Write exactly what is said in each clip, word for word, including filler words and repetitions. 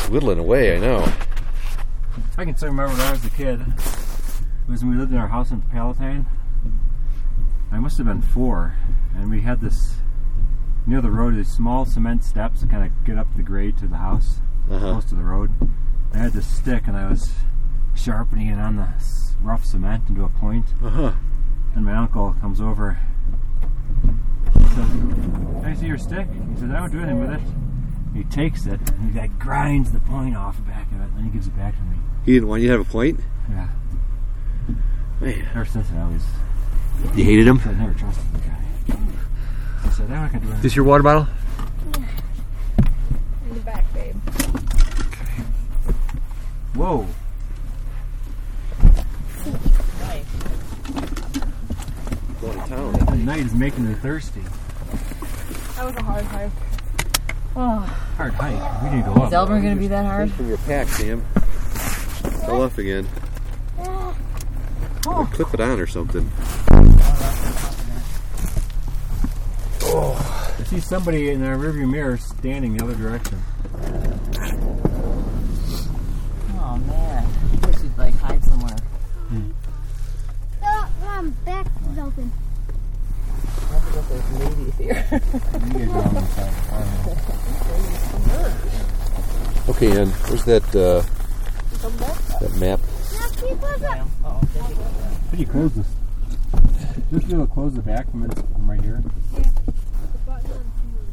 whittling away, I know. I can still remember when I was a kid. It was when we lived in our house in Palatine. I must have been four, and we had this near the road. These small cement steps to kind of get up the grade to the house, uh-huh. close to the road. I had this stick, and I was sharpening it on the rough cement into a point. Uh-huh. And my uncle comes over. He says, "Can I see your stick?" He says, "I don't do anything with it." He takes it and he like grinds the point off the back of it, and he gives it back to me. He didn't want you to have a point? Yeah. Man. Ever since I always. You hated him? I never trusted the guy. He said, "I'm not gonna do anything." Is this your water bottle? Yeah. In the back, babe. Okay. Whoa. Nice. Going to town. The night is making me thirsty. That was a hard hike. Oh. Hard hike. We need to go up. Is Elmer going to be that hard? From your pack, Sam. Fell off again. Oh. Clip it on or something. Oh. I see somebody in our rearview mirror standing the other direction. Oh man. I wish you'd like hide somewhere. Hmm. Oh, Mom, back is open. I have to go there's ladies here. You guys are on the side. Okay, Ann, where's that, uh, that map? Oh, How do you close this? Just be able to close the back from, it, from right here. Yeah. The button on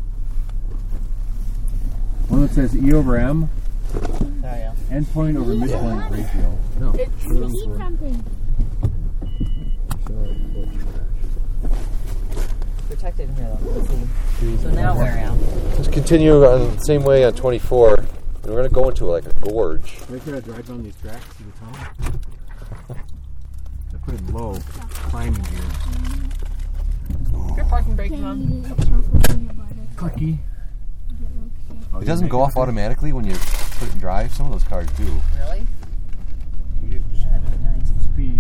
One that says E over M, oh yeah. endpoint over midpoint ratio. No. It's eat something. Protected in here though. Let's see. So now where am I? Let's continue on the same way on twenty-four. And we're going to go into like a gorge. Make sure I drive down these tracks to the town. I put it low, climbing gear. Your parking brake's on. Clicky. It doesn't go off automatically when you put it in drive. Some of those cars do. Really? You just Yeah, that'd be nice. speed.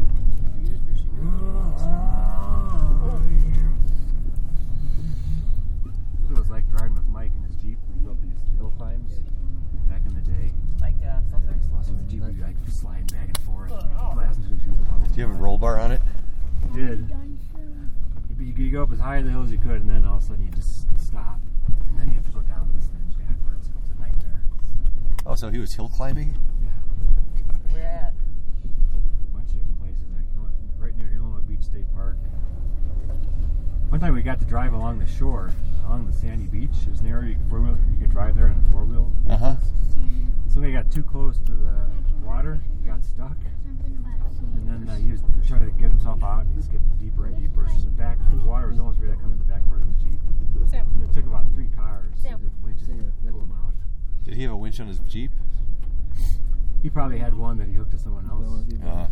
This is what it was like driving with Mike in his Jeep. We go up these hill climbs back in the day. Like uh, something. So the Jeep would be like sliding back and forth. Oh. Do you have a roll bar on it? Did. You, you go up as high in the hill as you could, and then all of a sudden you just stop. And then you have to go down this thing backwards. It's a nightmare. Oh, so he was hill climbing? Yeah. Where at? A bunch of different places. Like right near Illinois Beach State Park. One time we got to drive along the shore, along the sandy beach. It was an area you could, four wheel, you could drive there in a four wheel. Uh huh. Somebody got too close to the water, he got stuck, and then uh, he was trying to get himself out, and he just get deeper and deeper. So the back, the water was almost ready to come in the back part of the Jeep. Sam. And it took about three cars Sam. with winches to pull him out. Did he have a winch on his Jeep? He probably had one that he hooked to someone else. Uh-huh.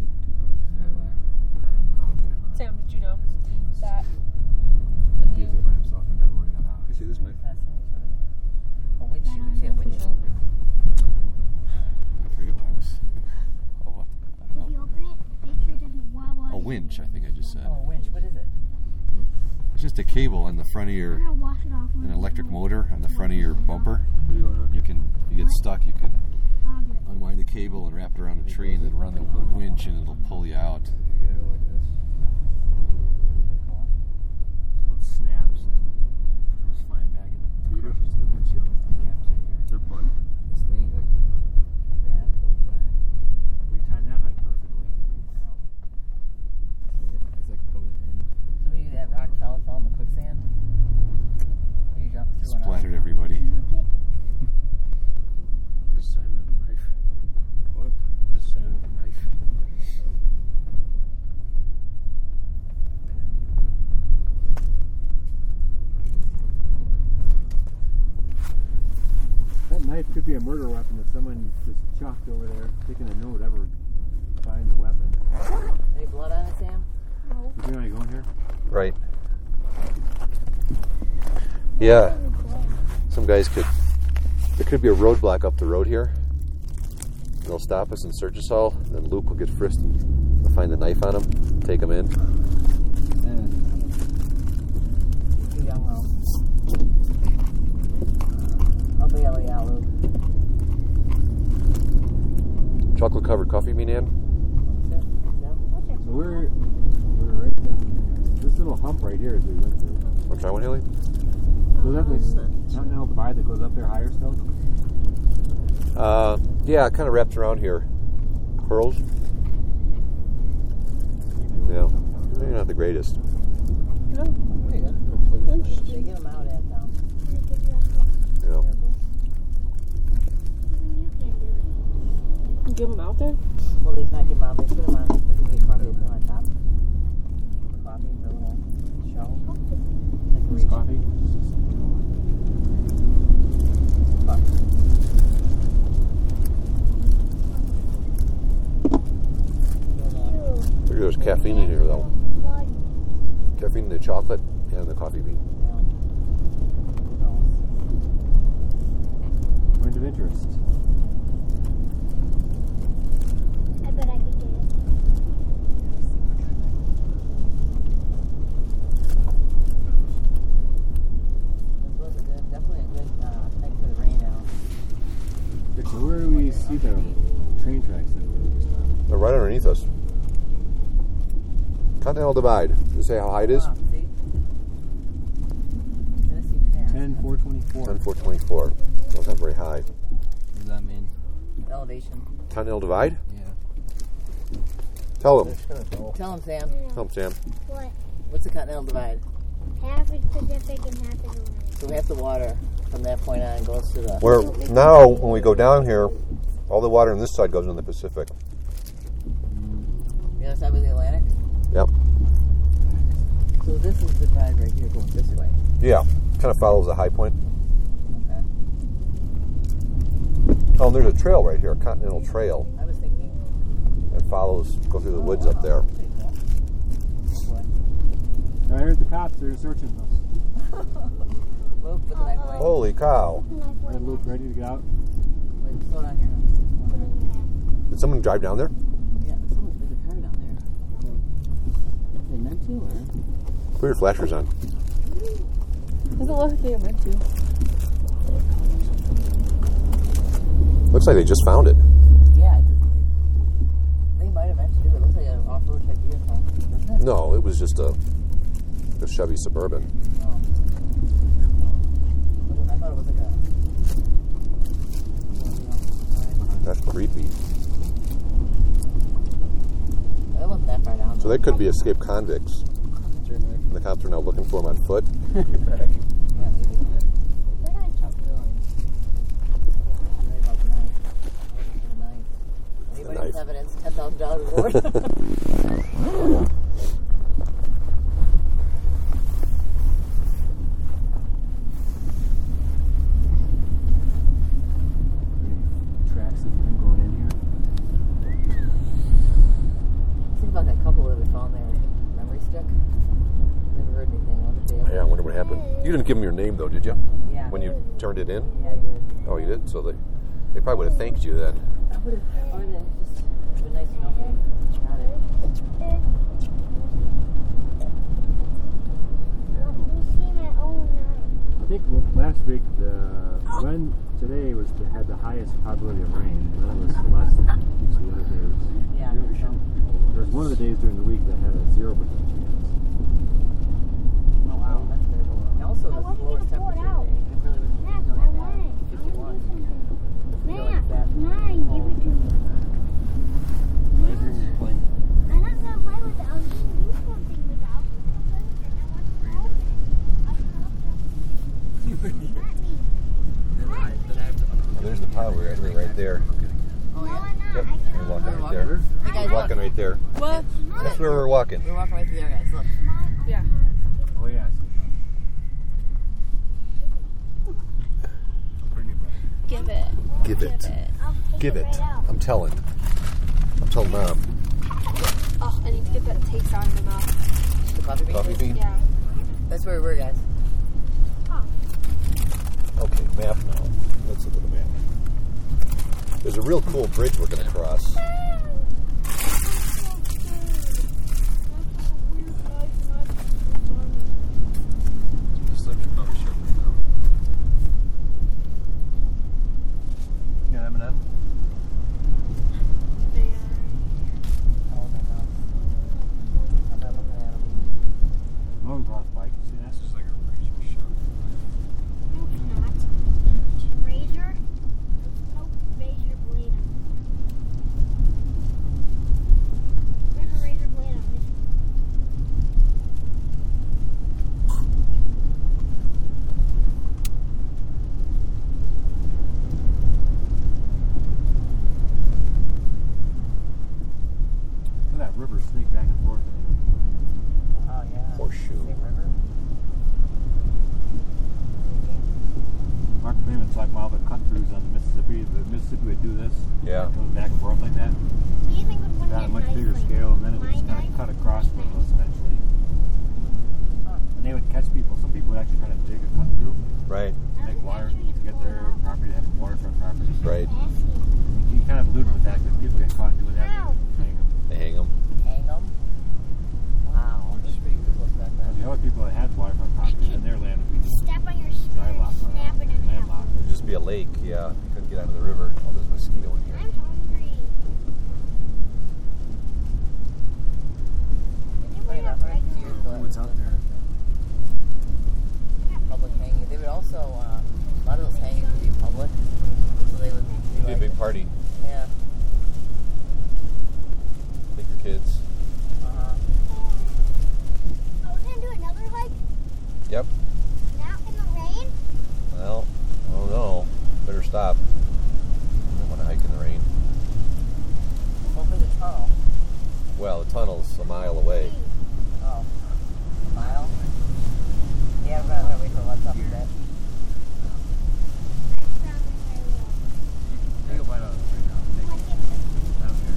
Sam, did you know that? He was there by himself. He never would have got out. You see this, Mike? A windshield. We see a windshield. I forget what I was. Oh, what? I don't If you know. open it, make sure it doesn't wah wah. A winch, I think I just said. Oh, a winch. What is it? It's just a cable on the front of your, I'm gonna wash it off. an electric motor on the front of your bumper. You can, you get stuck, you can I'll get it. unwind the cable and wrap it around a tree and then run the winch and it'll pull you out. So it snaps and it goes flying back and crushes the windshield and caps in here. They're fun. This thing, like, Yeah. We timed that hike perfectly. it's like goes in. So maybe that rock fell, fell in the quicksand. You jumped through and Splattered everybody. What is Simon of a knife? What? What is Simon of a knife? That knife could be a murder weapon that someone just chucked over there, thinking that no one would ever find the weapon. Any blood on it, Sam? No. You want to go in here? Right. Yeah. Some guys could, there could be a roadblock up the road here. They'll stop us and search us all. Then Luke will get frisked and they'll find the knife on him, take him in. Too young, though. I'll bail you out, Luke. chocolate covered coffee bean, Ann? So we're we're right down there. This little hump right here is we went through. Want to try one, Haley? So is that the Continental Divide that goes up there higher still? Uh, yeah, it kind of wraps around here. Pearls? Yeah. Maybe not the greatest. No. There you go. Interesting. Get them out at um, Yeah. You Give them out there? Well, they not give them out. They put them on. They put them coffee. They put them on top. Coffee for a little show. Who's coffee? Look, there's caffeine in here, though. Caffeine in the chocolate and the coffee bean. Point of interest. I bet I could get it. Definitely a good uh, thing for the rain now. So where do we see the train tracks that we were just on? They're right underneath us. Continental Divide. Does it say how high it is? Ah, see? Tennessee Pass. ten four twenty-four. ten four twenty-four. That's not very high. What does that mean? Elevation. Continental Divide? Yeah. Tell them. Tell him, Sam. Tell them, Sam. What? What's the Continental Divide? Half is Pacific and half is Atlantic. So half the water from that point on goes to the... Where now, when we go down here, all the water on this side goes in the Pacific. The other side was the Atlantic? Yep. So this is the divide right here going this way. Yeah. Kind of follows the high point. Okay. Oh, and there's a trail right here, a Continental Trail. I was thinking... That follows, go through the woods up there. Pretty cool. Boy. I heard the cops. They're searching us. Luke, put the knife away. Holy cow. I had Luke ready to get out. Wait, slow down here. Did someone drive down there? Yeah, someone, there's a car down there. They meant to, or? Put your flashers on. Doesn't look like they meant to. Looks like they just found it. Yeah, it, they might have meant to do it. It looks like an off-road type vehicle, doesn't it? No, it was just a, a Chevy Suburban. Oh. I thought it was like a... That's creepy. That wasn't that far down. So they could be escaped convicts. And the cops are now looking for them on foot. Yeah, maybe. We're gonna check. Anybody knife. has evidence, ten thousand dollars reward. Tracks of him going in here. Think about that couple that we found there. Memory stick. Never heard anything. Wonder if they ever- Yeah, I wonder what happened. You didn't give them your name, though, did you? Yeah. When you turned it in? Yeah, I did. Oh, you did? So they, they probably would have thanked you then. I would have. I would have just been nice to know if they got it. We've seen it all night. I think last week, the when today was the, had the highest probability of rain, and that was less than each of the other days. Yeah, I think so. There was one of the days during the week that had a zero percent chance. Oh wow, that's terrible. And also, I this wasn't lowest gonna pour it temperature out. day. It really was Max, really I bad. want it. I want to fifty-one. do something. Feel like that. Max, mine, give it to me. Why is your plane? I'm not gonna play with it. I was gonna do something with it. I was gonna play with it. I want to hold it. I was gonna let me. Then I, then I have to unhook There's the power right, right there. Oh No, yeah. I'm not. Yep. I can We're walking hold right it. there. Hey guys, We're walking look. right there. What? That's where we're walking. We're walking right through there, guys. Look. Yeah. Oh, yeah. Give it. Give it. I'll take Give it. right out. I'm telling. I'm telling Mom. Oh, I need to get that taste out of my mouth. The coffee bean. Coffee bean? Yeah. That's where we were, guys. Okay, map now. Let's look at the map. There's a real cool bridge we're going to cross. Just like a coffee shop right now. You got M and M? if we would do this. Yeah. Going back and forth like that. What do you think would Got a one much knife bigger like scale, and then it would my just kind knife? of cut across one of those eventually. And they would catch people. Some people would actually try to dig a cut through, Right. make water to get their property, to have a waterfront property. Right. You kind of alluded with that, because people get caught doing that, Ow. they hang them. They hang them. Hang them? Wow, that's pretty ruthless back The then. other people that had waterfront property, then their land would be just Step on your skin dry and lot, snap it in half. landlocked. It'd just be a lake. Yeah. You couldn't get out of the river. Oh, there's a mosquito in here. I'm hungry. Funny enough, right here, but- What's out there? Public hanging. They would also, uh, a lot of those hangings would be public. So they would It'd be be a like, big party. yeah. Take your kids. Uh-huh. Are we gonna do another hike? Yep. Not in the rain? Well, I don't know. Better stop. I don't want to hike in the rain. Over the tunnel. Well, the tunnel's a mile away. Oh. A mile? Yeah, we're gonna wait till what's up with that. I found it very well. Take a bite out of it right now. Take Like it. it. I don't care.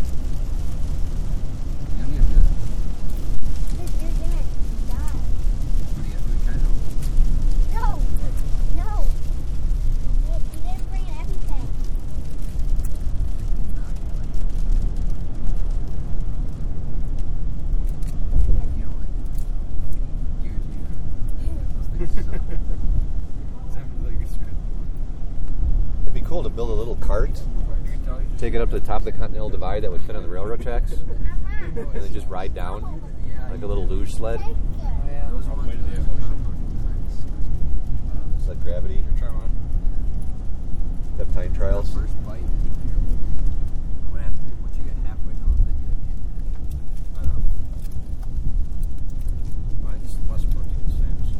You don't need to do that. You're you're gonna die. What do you have to do? Try to help. No! No! You, you didn't bring everything. You don't like it. You, you. Those things suck. Sounds like it's good. It'd be cool to build a little cart, You can tell you just- take it up to the top of the Continental Divide that would fit on the railroad tracks, Mama, and then just ride down like a little luge sled. take it. Oh, yeah. Those All the ones way to the that- Sled gravity, Try one. peptide trials. First bite is terrible. What happens is once you get halfway down, then you like can't. I don't know. Mine's less protein the same. So.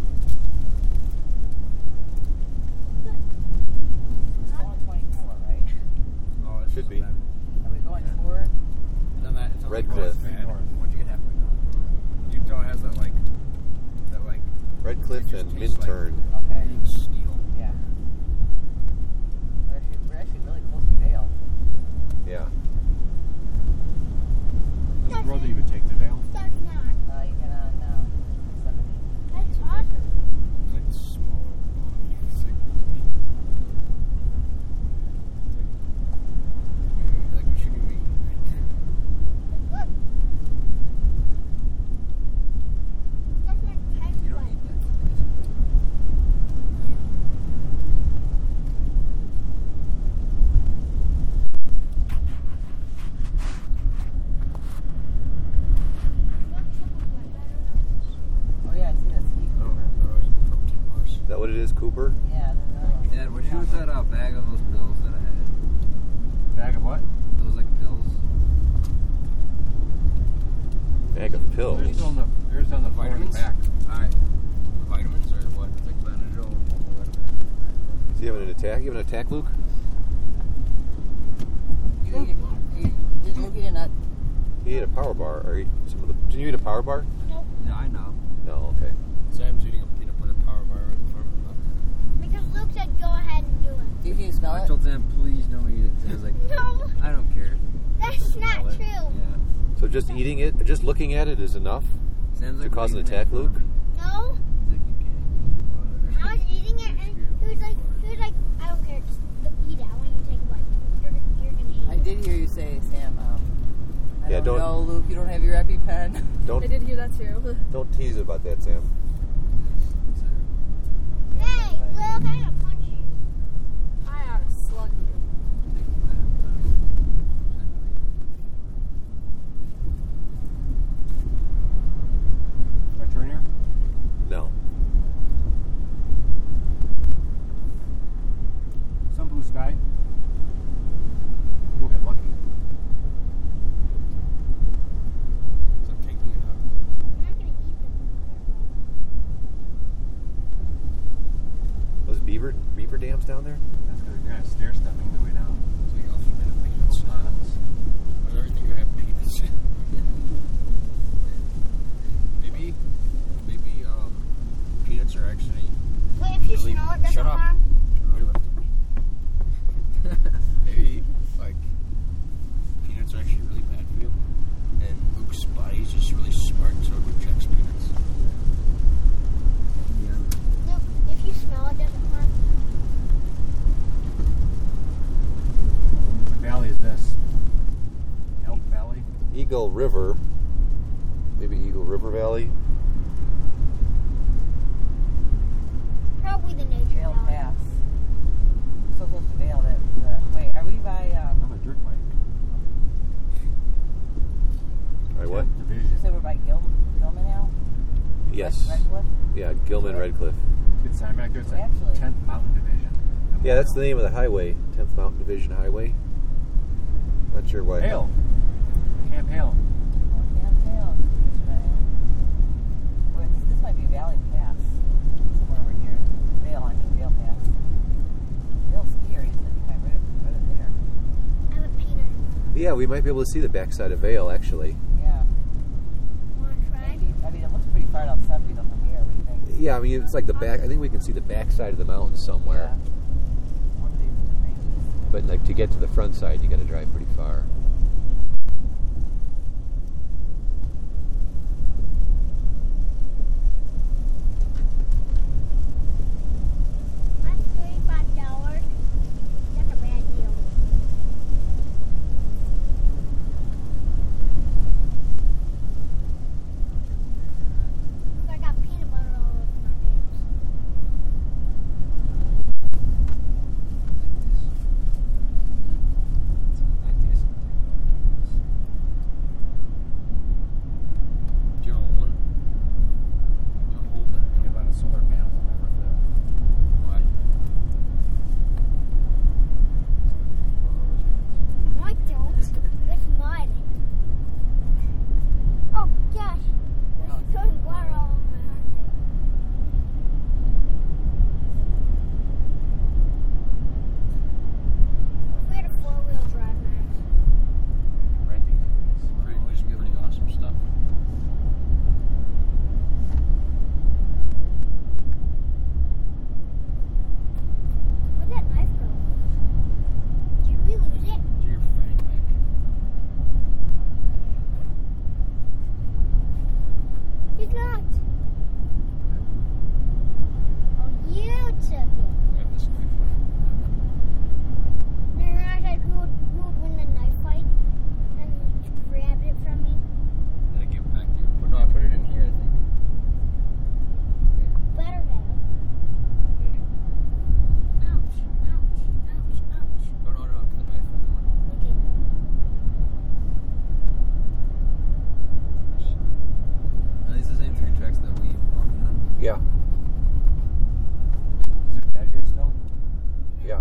It's only twenty-four, right? Oh, it's Should just be. bad. Are we going toward? And then that it's only Redcliffe. goes bad once you get halfway down. Utah has that like that like Redcliffe it just and tastes like Minturn. Okay. eating steel. Yeah. We're actually, we're actually really close to Vale. Yeah. This is the road that you would take to Vale. That's not. Uh, you can on uh, seventy. That's awesome. It's like small. It's like, like you shouldn't be. Look. That's my pet You don't sled. eat that. Oh yeah, I see that ski Oh, Cooper. oh, you protein bars. Is that what it is, Cooper? Yeah, there's another one. Dad, what'd you do with that uh, bag of those pills that I had? Bag of what? Those like pills? Bag of They're pills. still on the, they're still on the floor in the Vitamins? back. Alright. Vitamins or what? Like Benadryl and multivitamin. Is he having an attack? You having an attack, Luke? You eat it. You, did Luke eat a nut? He ate a power bar. Or he, some of the. Did you eat a power bar? Nope. Yeah, I know. No. Okay. Sam's eating a peanut butter power bar right in front of him. Because Luke said go ahead and do it. Do you, can you smell I it? told Sam, please don't eat it. Sam's like, No, I don't care. that's not Smell it. true. Yeah. So just eating it, just looking at it is enough Sam's to like, cause an leaving it attack, in front Luke? of me. No, He's like, you can't eat I was eating it and he was like, he was like, I don't care, just eat it. I want you to take a bite. You're, you're gonna hate I it. did hear you say, Sam, um, I Yeah, don't, don't- know, Luke, you don't have your EpiPen. Don't I did hear that too. don't tease about that, Sam. Hey, Luke, I'm gonna punch you. I ought to slug you. My turn here? No. Some blue sky. We'll get lucky. So I'm taking it out. I'm not gonna eat them. Eagle River. Maybe Eagle River Valley. Probably the nature Vale valley. Pass. So close to Vale that, the, wait, are we by, um, I'm a dirt bike. Right, what? you Division. said we're by Gil, Gilman now? Yes. Red, Redcliffe? Yeah, Gilman Redcliffe. Good sign back there. It's like Actually- tenth Mountain Division. Yeah, that's the name of the highway. tenth Mountain Division Highway. Not sure why. Hale. Camp Hale. Oh, Camp Hale. Wait, this, this might be Valley Pass. Somewhere over here. Vale, I mean Vale Pass. Vale ski area is right, right, right up there. I have a peanut. Yeah, we might be able to see the backside of Vale, actually. Yeah. Want to try? Maybe. I mean, it looks pretty far down seventy though from here. What do you think? Yeah, I mean, it's like the back. I think we can see the backside of the mountain somewhere. Yeah. One of these ranges. But like to get to the front side, you got to drive pretty far. That's thirty-five dollars. That's a bad deal. I got peanut butter all over my pants. Joe, one. Joe, hold that. You have a lot of solar panels on my roof there. Why? No, I don't. It's mud. Oh, gosh. There's throwing water all over my armpit. We had a four-wheel drive, Max. Renting. Pretty, pretty, pretty awesome stuff. Where'd that knife go? Did we lose it? Do your fanny pack. It's not. Oh, you took it. I have this knife. Then I said who would, who would win the knife fight, and you grabbed it from me. Then I give it back to you. But no, I put it in here, I think. Better have. Ouch, ouch, ouch, ouch. No, no, no, the knife. Okay. Are these the same train tracks that we walked on? Yeah, Is there dad here still? yeah.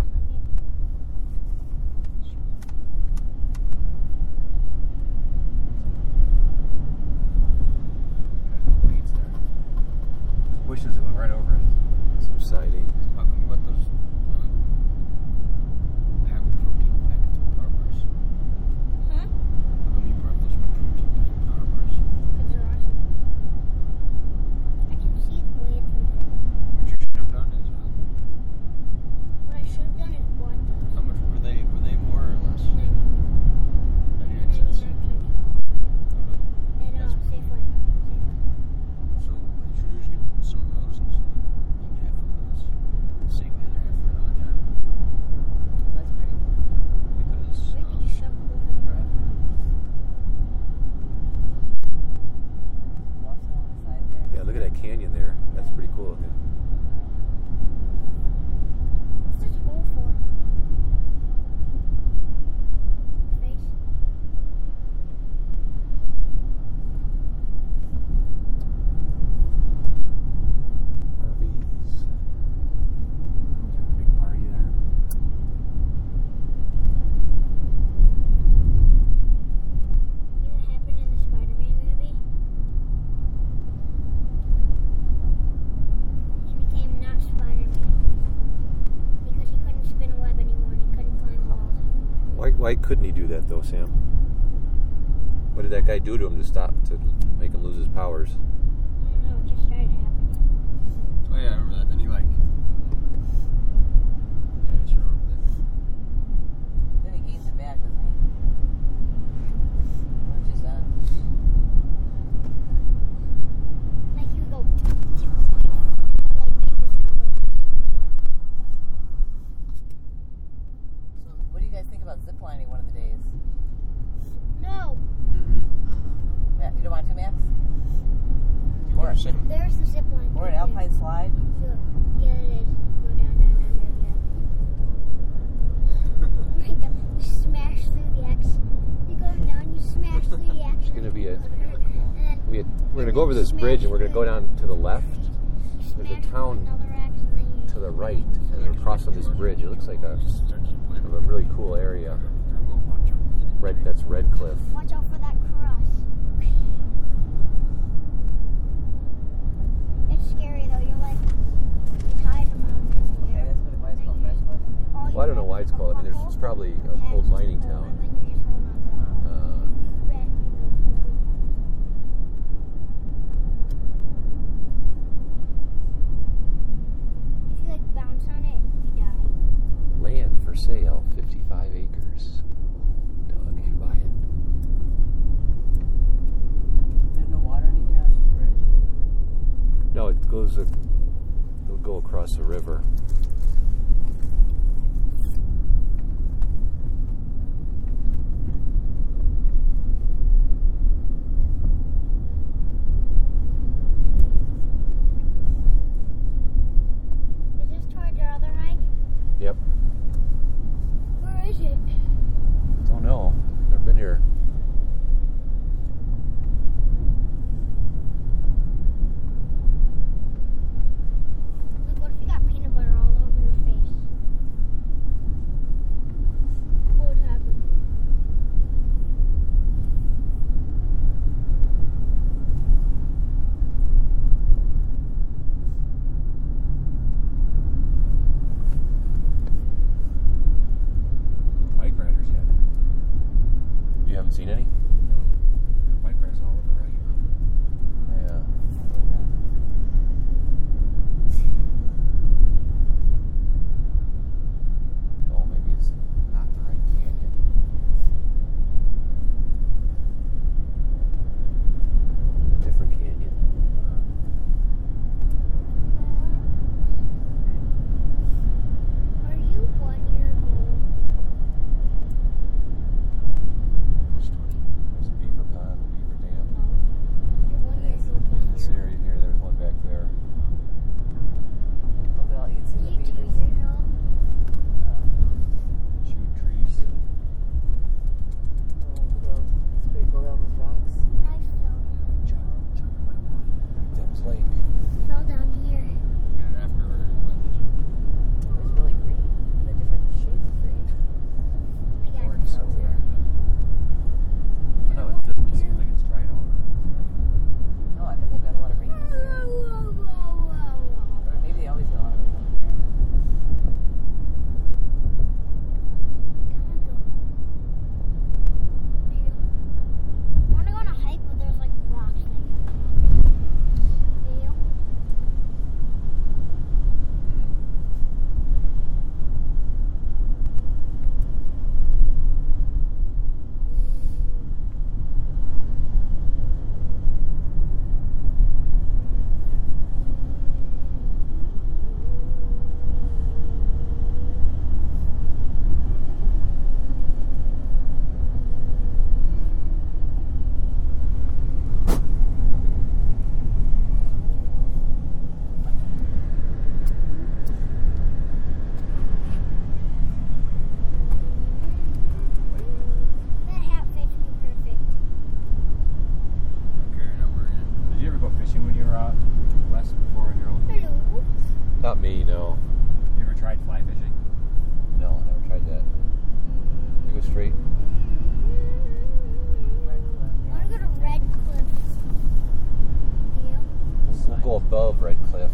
There's no weeds there. There's bushes that went right over it. Some siding. How come you got those uh, pack, protein packets of power bars? Huh? How come you brought those protein pack power bars? Because they're awesome. I can see the blade through there. What you should have done is, uh, What I should have done is bought those. how much were they? Were they more or less? ninety-nine cents. ninety-nine cents. Oh, really? At uh, That's Safeway. Safeway. So I should just get some of those and just eat half of those and save the other half for another time. That's pretty. Because Where did you um, shove both of them? right. Bluffs along the side there. Yeah, look at that canyon there. That's pretty cool looking. What's this hole for? Face? R Vs. Is there a big party there? You know what happened in the Spider-Man movie? He became not Spider-Man because he couldn't spin a web anymore and he couldn't climb walls anymore. Why, why couldn't he do that though, Sam? What did that guy do to him to stop to make him lose his powers? I don't know, it just started happening. Oh yeah, I remember that. Then he like, yeah, I should remember that. Then he gains it back, doesn't he? Or just on. Like you go, like make the sound when you So, what do you guys think about ziplining one of the days? No. Mm-hmm. Matt, you don't want to, Max? You Or- want to sim? There's the zip line. Or an alpine slide? So, yeah, it is. Go down, down, down, down, down. Like the, you smash through the X. You go down, you smash through the X. It's gonna be a- And then We had, we're going to go over this bridge and we're going to go down to the left. you There's a smash through town another X, and then you to the right, and then across on this bridge. It looks like a, a really cool area. Red, that's Red Cliff. watch out for that cross. It's scary though. You're like tied to mountains. Okay, that's what it was called, Red Cliff. Well, I don't know why it's called. I mean, there's, it's probably an old mining town. And then you're just holding on to that. Uh, Red, if you like bounce on it, you die. land for sale, fifty-five acres. Doug, you should buy it. There's no water in here, it's just a bridge. No, it goes. A, it'll go across the river. Is this toward your other hike? Yep. Where is it? Don't know. Never been here. Look, what if you got peanut butter all over your face? What would happen? Bike riders yet. You haven't seen any? No. Bike riders all over Rocky Mountain. Yeah. Oh, maybe it's not the right canyon. It's a different canyon. Are you one year old? There's a beaver pond, a beaver dam. You're one year old, but In this you're area here, there's one back there. Look at all, you can see Are the you two beavers. years old? Chewed trees. Oh, those, it's pretty cool, all those rocks. Nice though. Thames Lake. Fell down here. Yeah, afterward, landed you. It was really green, and the different shades of green. I got Orange it. somewhere. I know it doesn't seem like it's dried out. No, I bet they've got a lot of rain this year. Whoa, whoa, whoa, whoa. Or maybe they always get a lot of rain up here. I want to go on a hike where there's like rocks like that. Do you? That hat fits me perfect. Okay, now we're in. Did you ever go fishing when you were out west before on your own? Hello. Not me, no. You ever tried fly fishing? No, I never tried that. You go straight. I want to go to Red Cliff. Do you? We'll, we'll go above Red Cliff.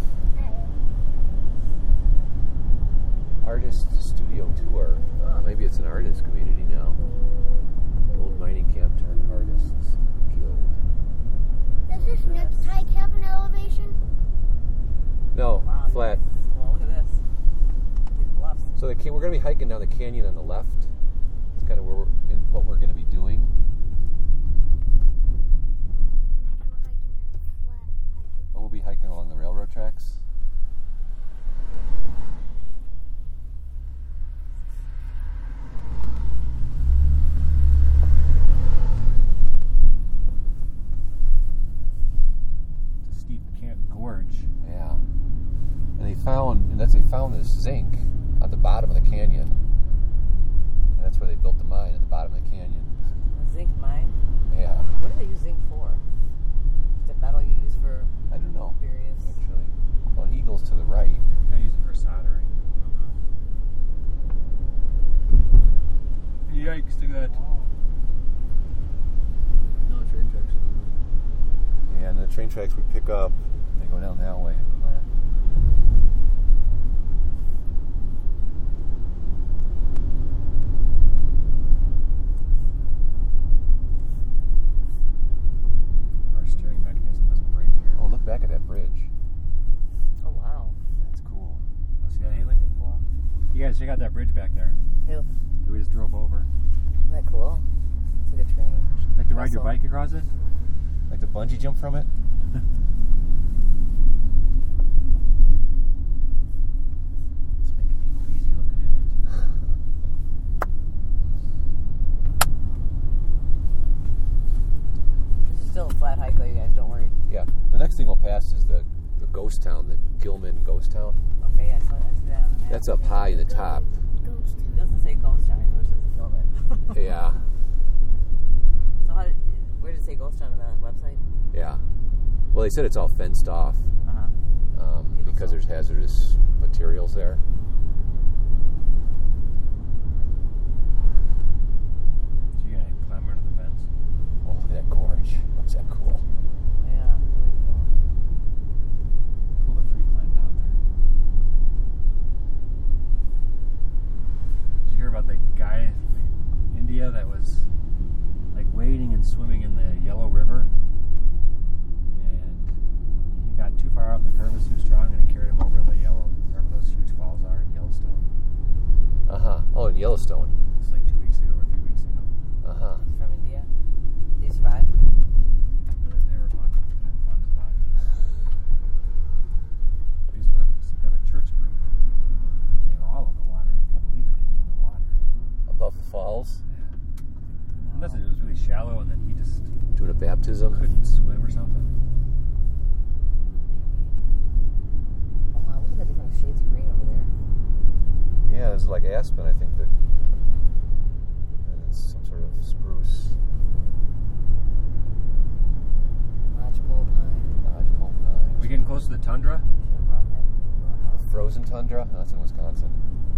Artist Studio Tour. Uh, maybe it's an artist community now. Old mining camp turned artists guild. Does this next hike have an elevation? No, Wow, flat. Well, look at this. These bluffs. So the ca- we're going to be hiking down the canyon on the left. It's kind of where we're in, what we're going to be doing. Not we're hiking on a flat hiking. But we'll be hiking along the railroad tracks. yikes, look at that. No train tracks on Yeah, and the train tracks we pick up, they go down that way. Our steering mechanism doesn't break here. Oh, look back at that bridge. Oh, wow. That's cool. Oh, see that, Haley? Cool. You guys check out that bridge back there Hey, that we just drove over. isn't that cool? It's like a train. Like to ride your Vessel. bike across it? Like the bungee jump from it? It's making me queasy looking at it. This is still a flat hike, though, you guys. Don't worry. Yeah. The next thing we'll pass is the, the ghost town, the Gilman ghost town. Okay, yeah, so I see that on the map. That's up high in the top. Ghost It doesn't say Ghost Town, it says Gilman. Yeah. So how did, where did it say Ghost Town on that website? Yeah. Well, they said it's all fenced off Uh-huh. um, because there's hazardous materials there. So you're gonna climb under the fence? Oh, look at that gorge. Looks that cool. Yeah, really cool. Cool to free climb down there. Did you hear about the guy in India that was like wading and swimming in the Yellow River? And he got too far out and the current was too strong and it carried him over the yellow, wherever those huge falls are in Yellowstone. Uh-huh. Oh, in Yellowstone. It's like two weeks ago or three weeks ago. Uh-huh. He's from India. Did he survive? And they never found, they never found his body. These were some kind of a church group. They were all in the water. I can't believe that they'd be in the water. Above the falls. Yeah. Unless it was really shallow and then he just Doing a baptism. couldn't swim or something. Oh, wow, look at the different shades of green over there. Yeah, it's like aspen, I think, that. And it's some sort of spruce. Lodgepole pine. Lodgepole pine. We getting close to the tundra? Should have brought that. brought that. Frozen tundra? No, that's in Wisconsin.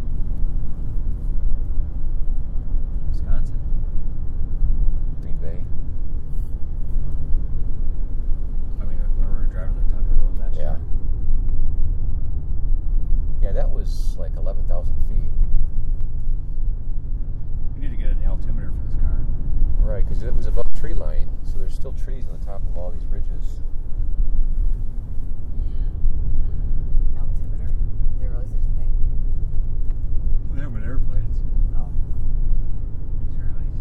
Wisconsin. Green Bay. I mean, where we were driving the tundra road last Yeah. year. Yeah, that was like eleven thousand feet. We need to get an altimeter for this car. Right, because it was above tree line, so there's still trees on the top of all these ridges. Altimeter? Is there really such a thing? They have airplanes. Oh. Is your height?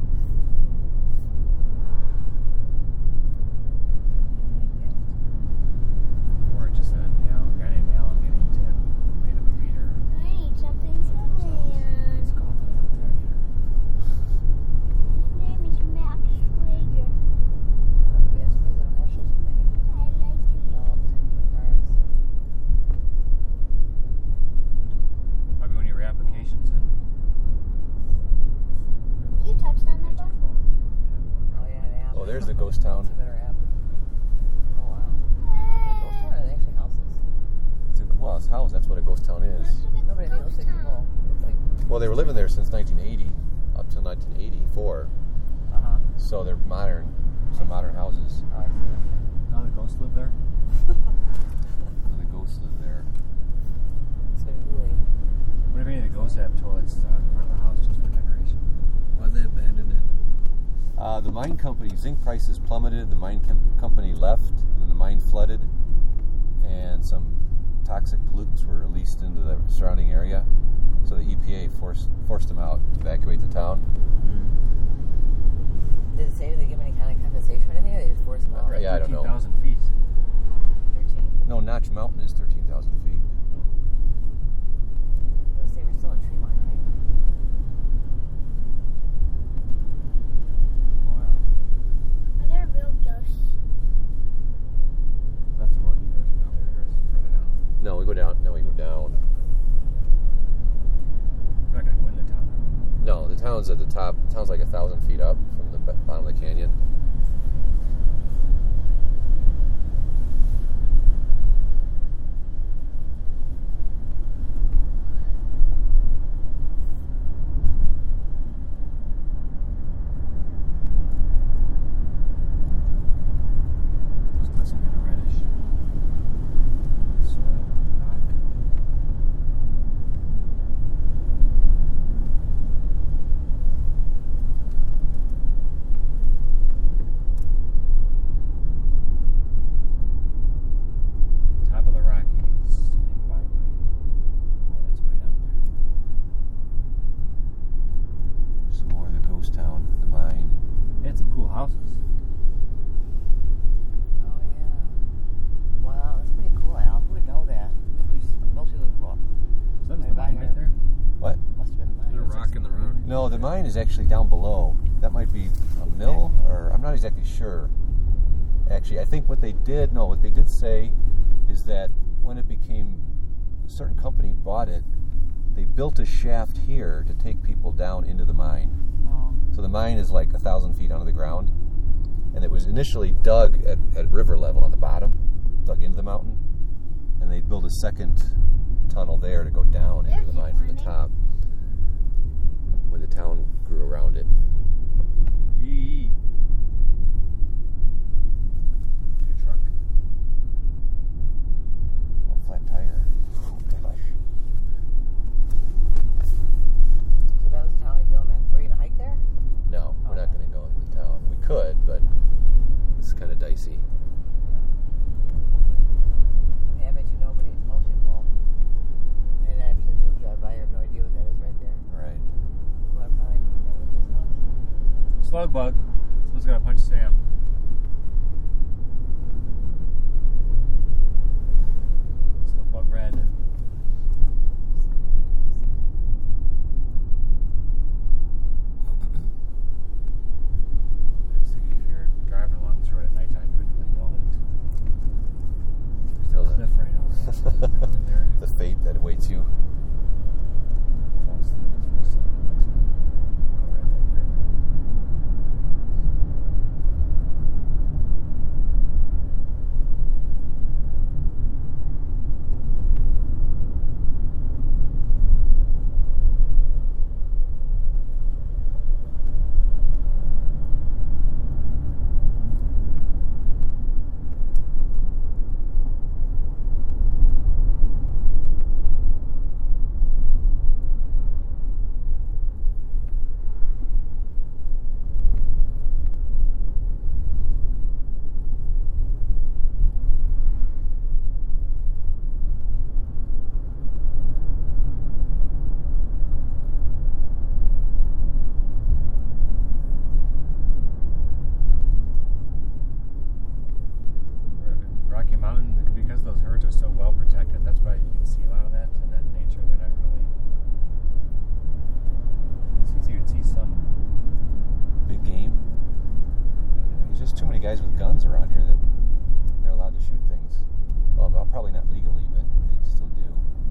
Or just a, you know, a guy named Alan getting Tim made up a meter. I need something to land. It's called an altimeter. His name is Max Schrager. Uh, we have somebody that don't have such a thing. I like to Developed for cars. Probably one of your applications in You touched on that your one? phone. Oh, yeah, an app. Oh, there's the ghost town. Altimeter app. Oh, wow. Ghost town are actually houses. It's a, well, it's a house. That's what a ghost town is. Nobody thinks it looks like people. It's like, Well, they were living there since nineteen eighty, up to nineteen eighty-four. uh-huh. So they're modern, some modern houses. Oh, I see. Okay. Now the ghosts live there? And the ghosts live there. It's been really. What if any of the ghosts have toilets uh, in front of the house just for decoration? Why'd they abandon it? Uh, the mine company, zinc prices plummeted, the mine com- company left, and then the mine flooded, and some toxic pollutants were released into the surrounding area. So the E P A forced forced them out to evacuate the town. Did it say, did they give any kind of compensation or anything, or they just forced them out? Right. Yeah, I don't know. thirteen thousand feet. thirteen? No, Notch Mountain is thirteen thousand feet. Let's say we're still in tree line, right? Or, Are there real ghosts? That's the road you go to now, or is it further down? No, we go down. No, we go down. We're not going to win the town. No, the town's at the top. The town's like a thousand feet up from the b- bottom of the canyon. They had some cool houses. Oh, yeah. Wow, that's pretty cool, Al. Who would know that? We just, most people would walk. So that was Right the by mine here. right there? What? Must have been the mine. There's a rock in the road. No, the mine is actually down below. That might be a mill, or I'm not exactly sure. Actually, I think what they did, no, what they did say is that when it became, a certain company bought it, they built a shaft here to take people down into the mine. Oh, So the mine is like a thousand feet under the ground, and it was initially dug at, at river level on the bottom, dug into the mountain, and they built a second tunnel there to go down into the mine from the top when the town grew around it. Yee. Your truck. Oh, flat tire. Oh, gosh. so that was Tommy Gilman. Were you going to hike there? No, we're not going to go into town. We could, but it's kind of dicey. Yeah, I bet you nobody, most people, ninety-nine percent of people drive by have no idea what that is right there. Right. People are probably like, "Yeah, what's this house?" Slug bug. Someone's got to punch Sam. Slug bug red. I was thinking if you're driving along this road at nighttime, you wouldn't really know it. There's a cliff right over there. Right there. The fate that awaits you. Fall asleep is for some reason. Go right there, right there. Rocky Mountain, because those herds are so well protected, that's why you can see a lot of that in that nature. They're not really. It seems you would see some. Big game. There's just too many guys with guns around here that they're allowed to shoot things. Well, well, probably not legally, but they still do.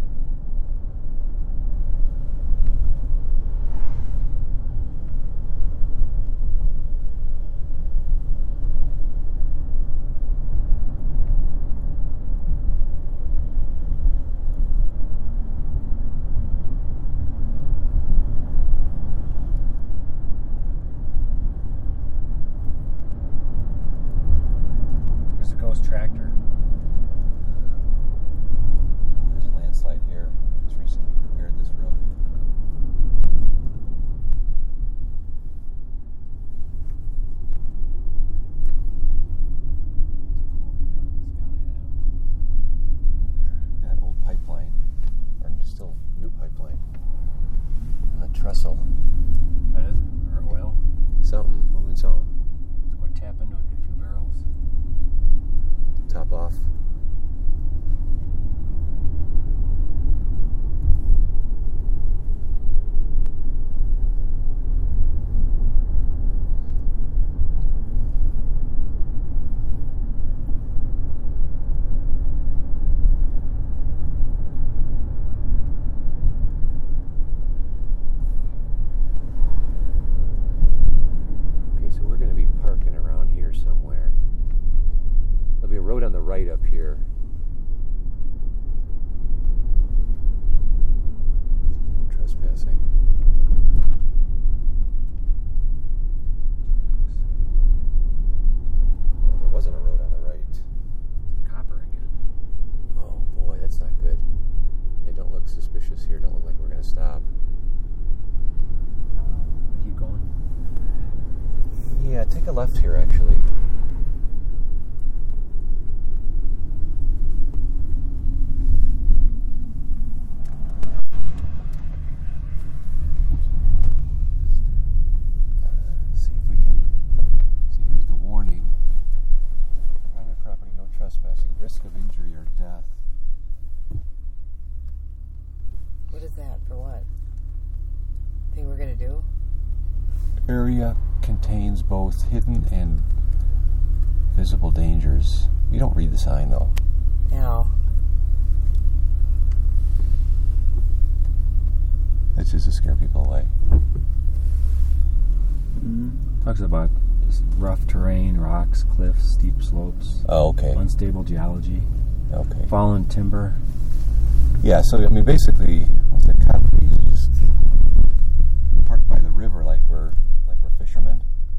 There's a ghost tractor. There's a landslide here. Just recently repaired this road. That old pipeline, or still new pipeline. A trestle. That is, or oil. Something, moving something. Let's go tap into it, get a few barrels. Top off. Okay, so we're going to be parking around here somewhere. There'll be a road on the right up here. No trespassing. Oh, there wasn't a road on the right. Copper again. Oh boy, that's not good. Yeah, don't look suspicious here. Don't look like we're going to stop. I keep going. Yeah, take a left here actually. See if we can gonna do? Area contains both hidden and visible dangers. You don't read the sign though. No. That's just to scare people away. Mm-hmm. Talks about rough terrain, rocks, cliffs, steep slopes, Oh, okay. unstable geology, Okay. fallen timber. Yeah, so I mean, basically, what's that? Coyotes just parked by the river like we're like we're fishermen.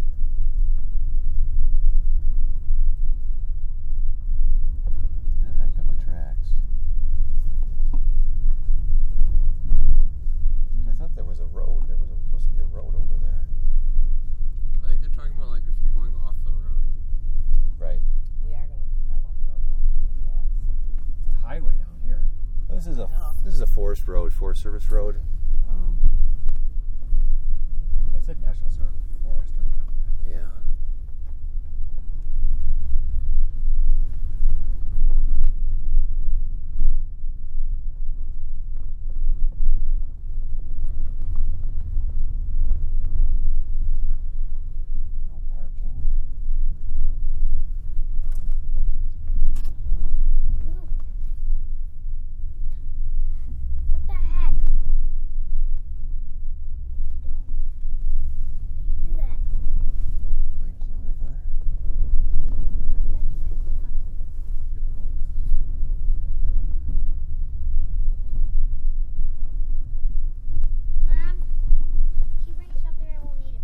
And then hike up the tracks. I thought there was a road. There was a, supposed to be a road over there. I think they're talking about like if you're going off the road. Right. We are gonna drive off the road though. Tracks. It's a highway down here. Well, this is a Yeah. this is a forest road, Forest Service road. Um, I said National Sort Forest right down there. Yeah. No parking. What the heck? Dumb. How do you do that? Link to the river. Mom, can you bring this up there? I won't need it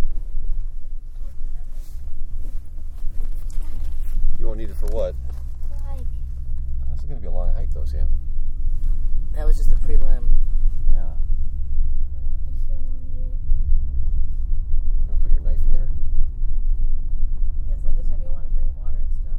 for this. You won't need it for what? For like, This is going to be a long hike, though, Sam. That was just a prelim. Yeah. I still won't need it. You want to put your knife in there? Yes, and this time you'll want to bring water and stuff.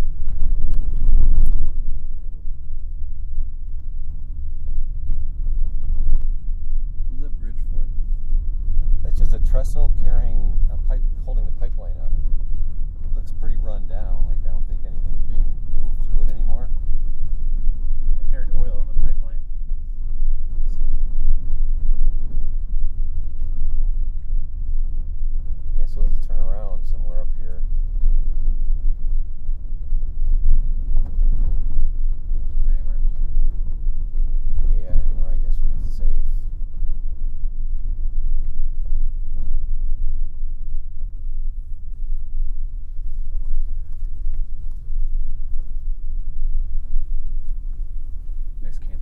What's that bridge for? That's just a trestle carrying a pipe, holding the pipeline up. It looks pretty run down. Like, I don't think anything's being moved through it anymore. I carried oil in the pipeline. Yeah, so let's turn around somewhere up here. Anywhere. Yeah, anywhere I guess where it's safe. Nice camp.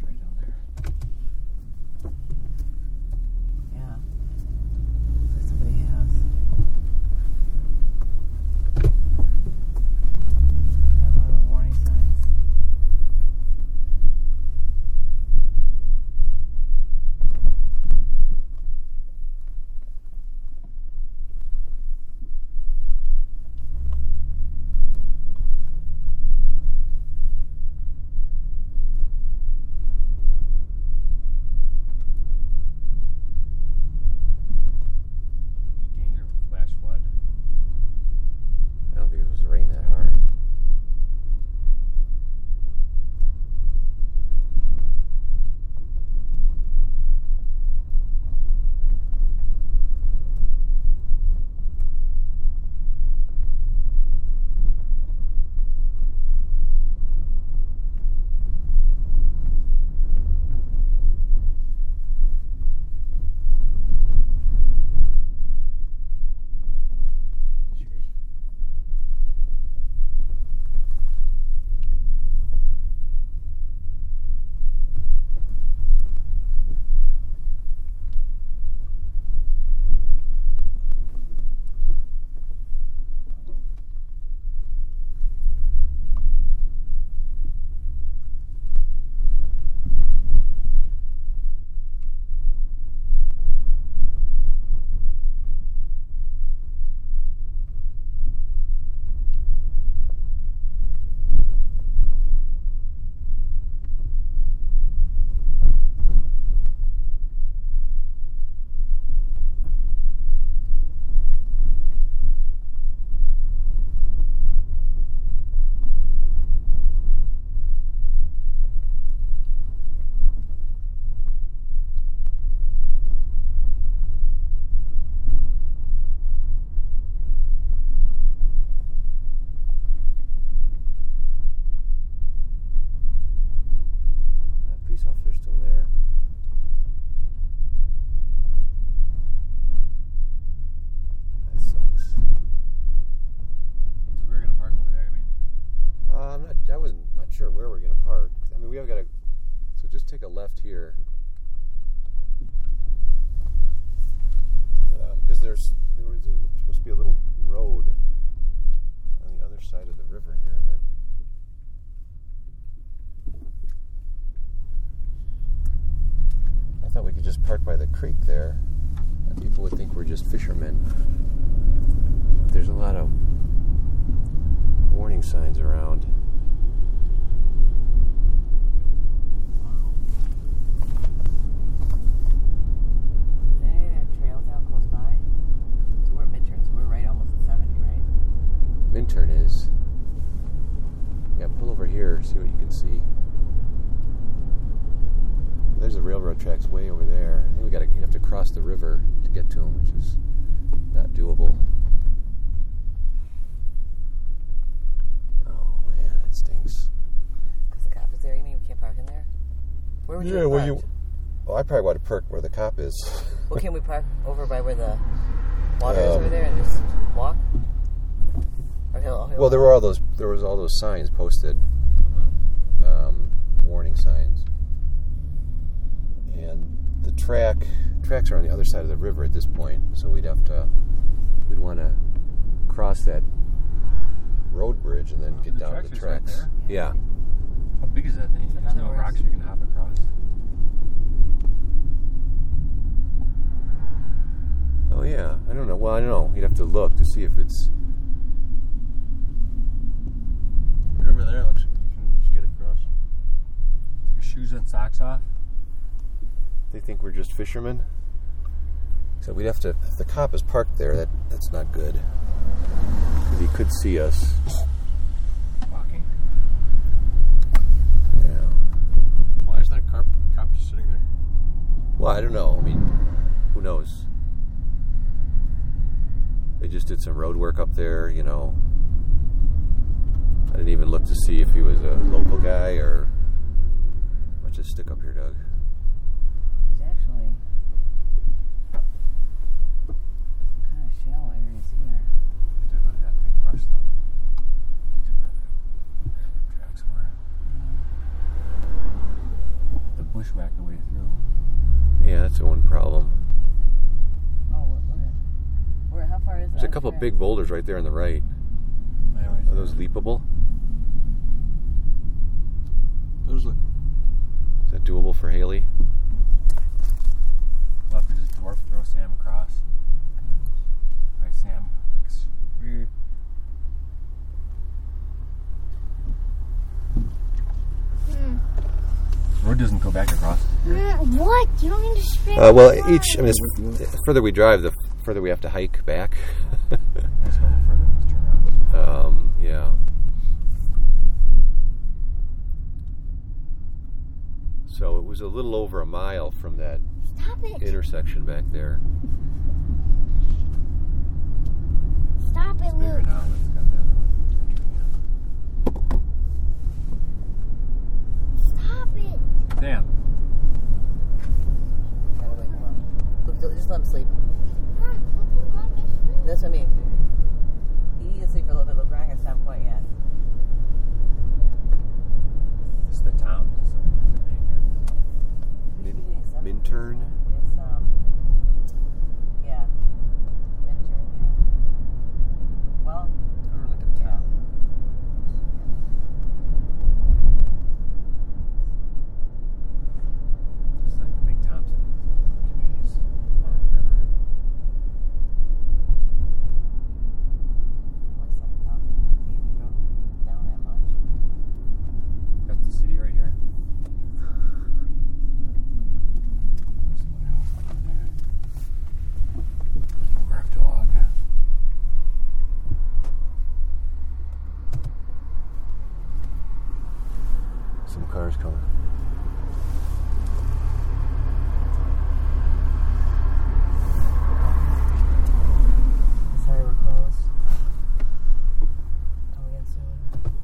take a left here. Because um, there's there was supposed to be a little road on the other side of the river here. That I thought we could just park by the creek there, and people would think we're just fishermen. There's a lot of warning signs around. Hey, there are trails out close by. So we're at Minturn, so we're right almost at seventy, right? Minturn is. Yeah, pull over here, see what you can see. There's the railroad tracks way over there. I think we gotta you have to cross the river to get to them, which is not doable. Oh man, it stinks. Because the cop is there. You mean we can't park in there? Where would you Yeah, have well, you. parked? Oh, I probably want to park where the cop is. Well, can we park over by where the water is Um, over there and just walk? Or he'll, he'll Well, there were all those. There was all those signs posted, Mhm. um, warning signs, and the track tracks are on the other side of the river at this point. So we'd have to, we'd want to cross that road bridge and then get The down tracks the is right tracks. there. Yeah. How big is that thing? So in There's other no words- rocks you can hop across. Oh yeah. I don't know. Well, I don't know. You'd have to look to see if it's. Right over there, looks like you can just get across. Your shoes and socks off. They think we're just fishermen. So we'd have to. If the cop is parked there, that that's not good. Because he could see us. Walking. Yeah. Why is that cop, cop just sitting there? Well, I don't know. I mean, who knows? They just did some road work up there, you know. I didn't even look to see if he was a local guy or. Let's just stick up here, Doug. There's actually some kind of shallow areas here. I did let that thing rush though. Get to where the railroad tracks were. The bushwhacked the way through. Yeah, that's the one problem. Oh, look, look at where? How far is There's a couple big boulders right there on the right. Yeah, right Are those there. leapable? Those look. Is that doable for Haley? We'll have to just dwarf throw Sam across. Right, Sam? Like, s- we're Hmm. road doesn't go back across. Mm, what? You don't need to spin. Uh, well, each. I mean, the further we drive, the f- further we have to hike back. Let's go a little further. Let's turn around. um, yeah. So it was a little over a mile from that Stop it. intersection back there. Stop it, It's bigger Luke. now. Let's got the other one. Stop it. Dan. Gotta wake him up. Look, look, just let him sleep. Mom, look at Mom, it's sleeping. That's what I mean. He can sleep for a little bit. Look, we're not gonna stop quite yet. It's the town. That's the name here. We should be getting seven. Minturn. It's um, yeah, Minturn. Yeah. Well, I don't know, like a yeah. town. This is like the big Thompson communities along the river. Like seven thousand eight hundred feet. We drove down that much. That's the city right here. There's one house over there. Grab dog. Some cars coming. Sorry, we're closed. Come again soon.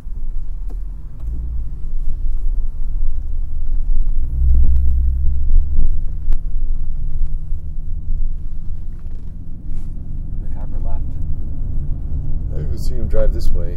The copper left. I haven't seen him drive this way.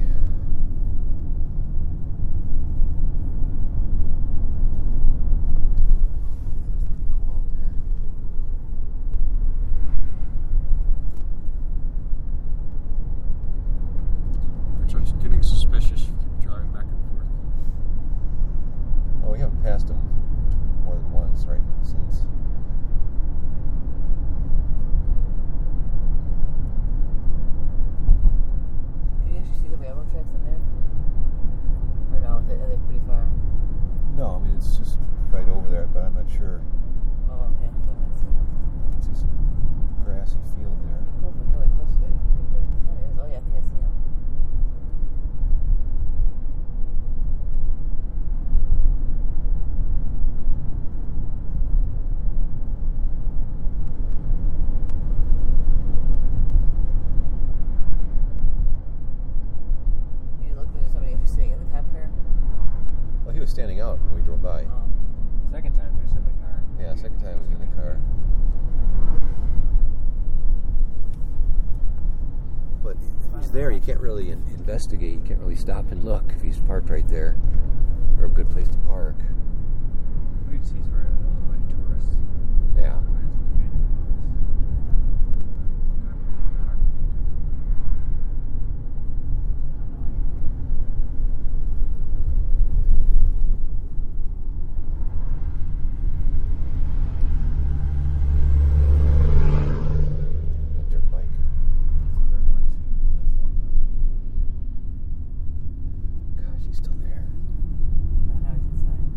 there, you can't really in- investigate. You can't really stop and look if he's parked right there, or a good place to park. We just see where those like tourists. Yeah. A dirt bike. Gosh, he's still there. I know he's inside.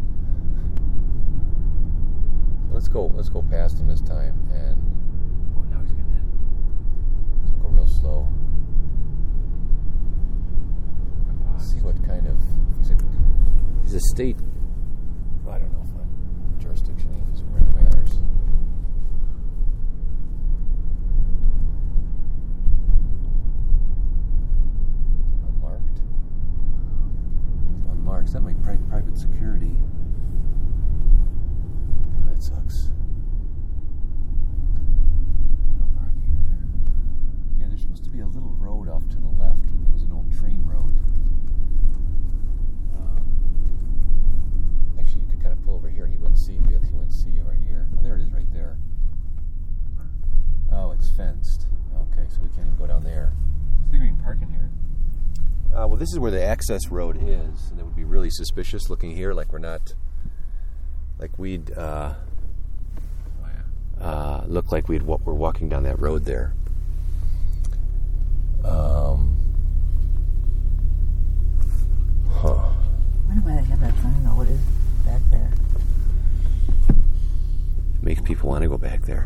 Let's go. Let's go past him this time, and Oh, now he's getting in. let's go real slow. See what kind of he's a he's a state. I don't know if what jurisdiction he is. It really matters. Unmarked. Unmarked. Is that my pri- private security? Oh, that sucks. No parking there. Yeah, there's supposed to be a little road off to the left. It was an old train road. Um, actually, you could kind of pull over here. He wouldn't see. He wouldn't see you right here. Oh, there it is, right there. Oh, it's fenced. Okay, so we can't even go down there. I think we can park in here. Uh, well, this is where the access road is, and it would be really suspicious looking here, like we're not, like we'd uh, Oh yeah. uh, look like we'd wa- we're walking down that road there. Um. Huh. I wonder why they have that sign though. What is back there? Makes people want to go back there.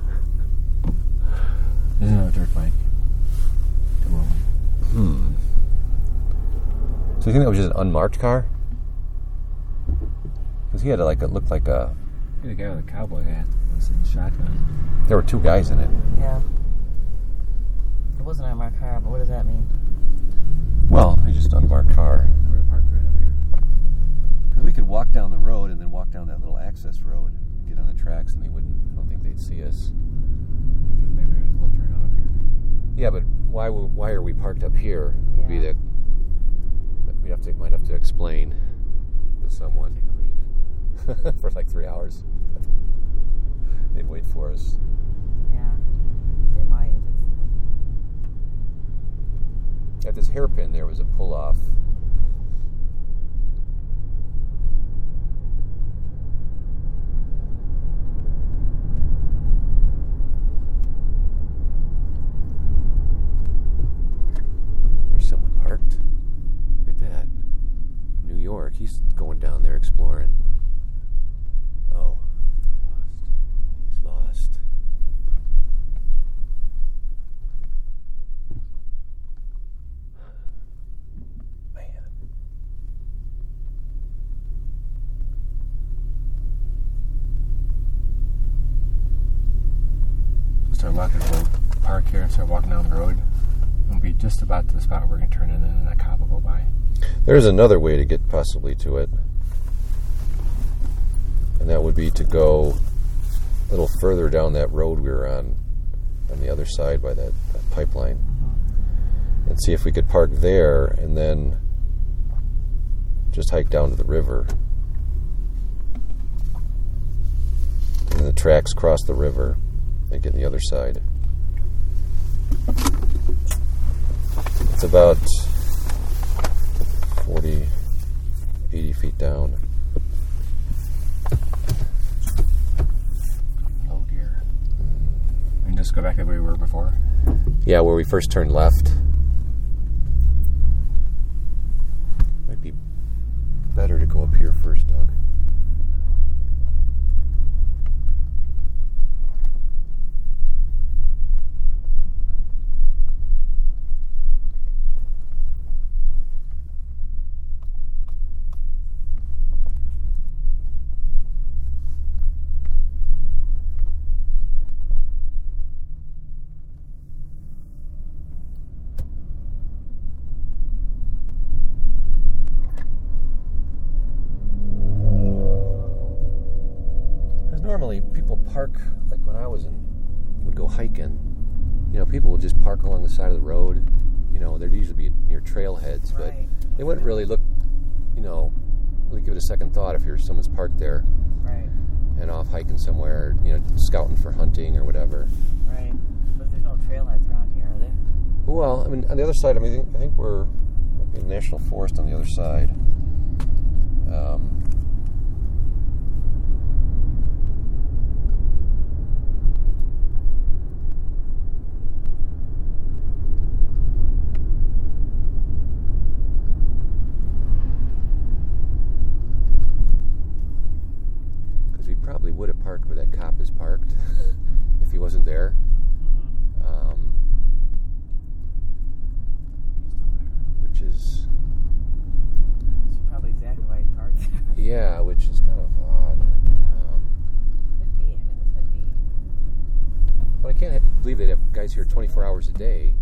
There's another dirt bike. Come on. Hmm. So you think that was just an unmarked car? Because he had a, like it looked like a. The guy with a cowboy hat was in the shotgun. There were two guys in it. Yeah. It wasn't on my car, but what does that mean? Well, it's just an unmarked car. We're gonna park right up here. Because we could walk down the road and then walk down that little access road and get on the tracks, and they wouldn't. I don't think they'd see us. If there's, maybe there's a little turnout up here. Maybe. Yeah, but why? w- Why are we parked up here? Would be Yeah. the. We have to might have to explain to someone Take a leak. for like three hours. They'd wait for us. Yeah. They might if it's. At this hairpin, there was a pull off. There's someone parked. Look at that. New York. He's going down there exploring. Oh. He's lost. Man. We'll start walking. We'll park here and start walking down the road. We'll be just about to the spot where we're gonna turn in, and then that cop will go by. There's another way to get possibly to it. And that would be to go a little further down that road we were on, on the other side by that, that pipeline. And see if we could park there and then just hike down to the river. And then the tracks cross the river and get on the other side. It's about forty, eighty feet down. Low gear. And just go back to where we were before. Yeah, where we first turned left. Might be better to go up here first, Doug. Normally, people park, like when I was in, would go hiking, you know, people would just park along the side of the road you know, there'd usually be near trailheads, but Right. they wouldn't really look, you know, really give it a second thought if you're someone's parked there Right. and off hiking somewhere, you know, scouting for hunting or whatever. Right. But there's no trailheads around here, are there? Well, I mean, on the other side, I mean, I think, I think we're in national forest on the other side. Um, because we probably would have parked where that cop is parked if he wasn't there. Mm-hmm. Um, which is, It's probably exactly why he's parked there. yeah, which is kind of odd. Um, Could be. I mean, this might be. but I can't believe they'd have guys here twenty-four hours a day.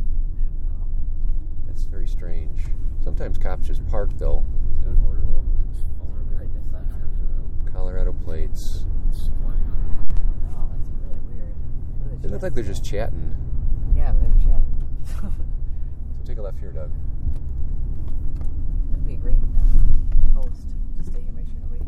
That's very strange. Sometimes cops just park, though. Colorado plates. No, that's really weird. Really They look like they're just chatting. Yeah, but they're chatting. So take a left here, Doug. That'd be a great uh, post. Just stay here, make sure nobody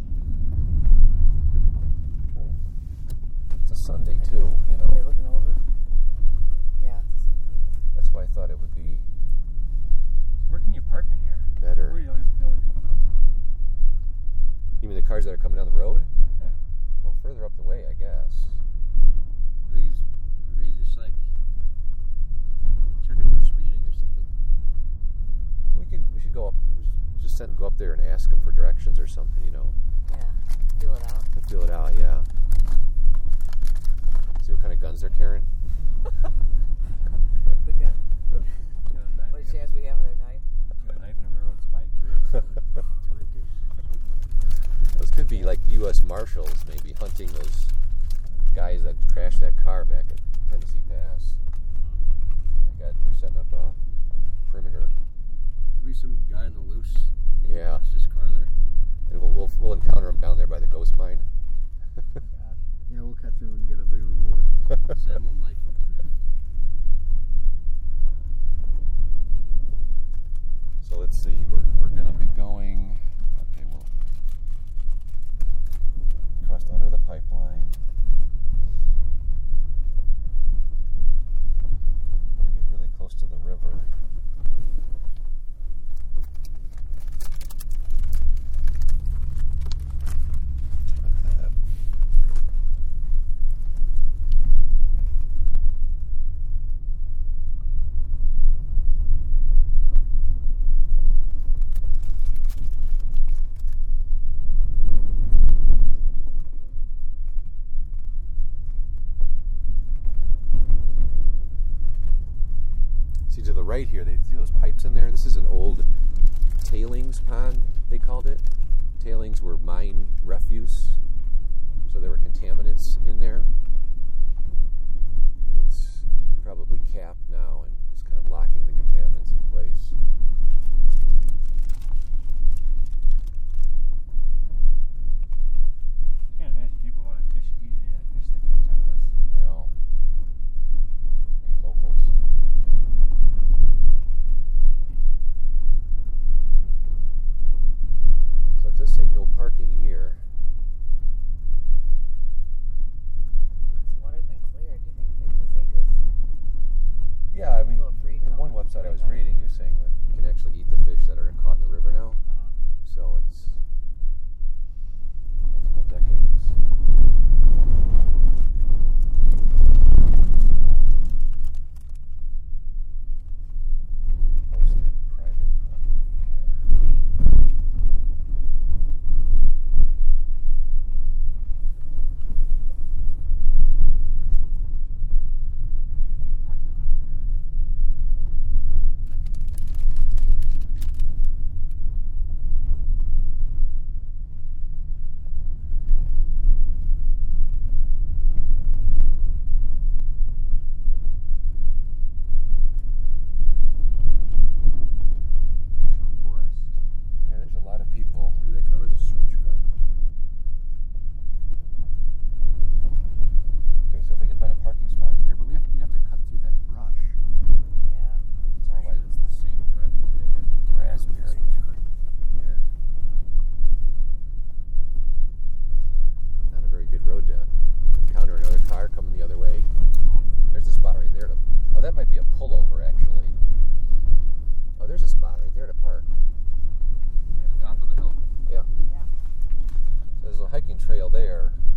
parks. It's a Sunday, too, you Are they know. looking over? Yeah, it's a Sunday. That's why I thought it would be Where can you park in here? better. Where do always the other people come from? You mean the cars that are coming down the road? Yeah. Well, further up the way, I guess. Maybe he's, maybe he's just like checking for speeding or something. We could. We should go up. Just send, go up there and ask them for directions or something. You know, Yeah, feel it out. and feel it out. Yeah. See what kind of guns they're carrying. We could. Got a knife, What chance we have of their knife? got a knife and a railroad spike. Those could be like U S Marshals, maybe hunting those guys that crashed that car back at Tennessee Pass. They got. They're setting up a perimeter. Could be some guy on the loose. Yeah. It's just car there. And we'll, we'll we'll encounter them down there by the ghost mine. Yeah, we'll catch him and get a big reward. Sam will knife him. So let's see. We're we're gonna be going. Okay, we'll cross under the pipeline. We get really close to the river. Like that. See to the right here, they see those pipes in there. This is an old tailings pond, they called it. Tailings were mine refuse, so there were contaminants in there. And it's probably capped now and just kind of locking the contaminants in place. I can't imagine people want to fish, eat any of the fish they catch out of this. I know. Any locals? So it does say no parking here. This water's been cleared. Do you think maybe the Zynga's Yeah, I mean, a little free the now? one website I was Right. reading is saying that you can actually eat the fish that are caught in the river now. Uh-huh. So it's multiple decades. Posted private property. a pullover, actually. Oh, there's a spot right there to park. At the top of the hill. Yeah. Yeah. There's a hiking trail there.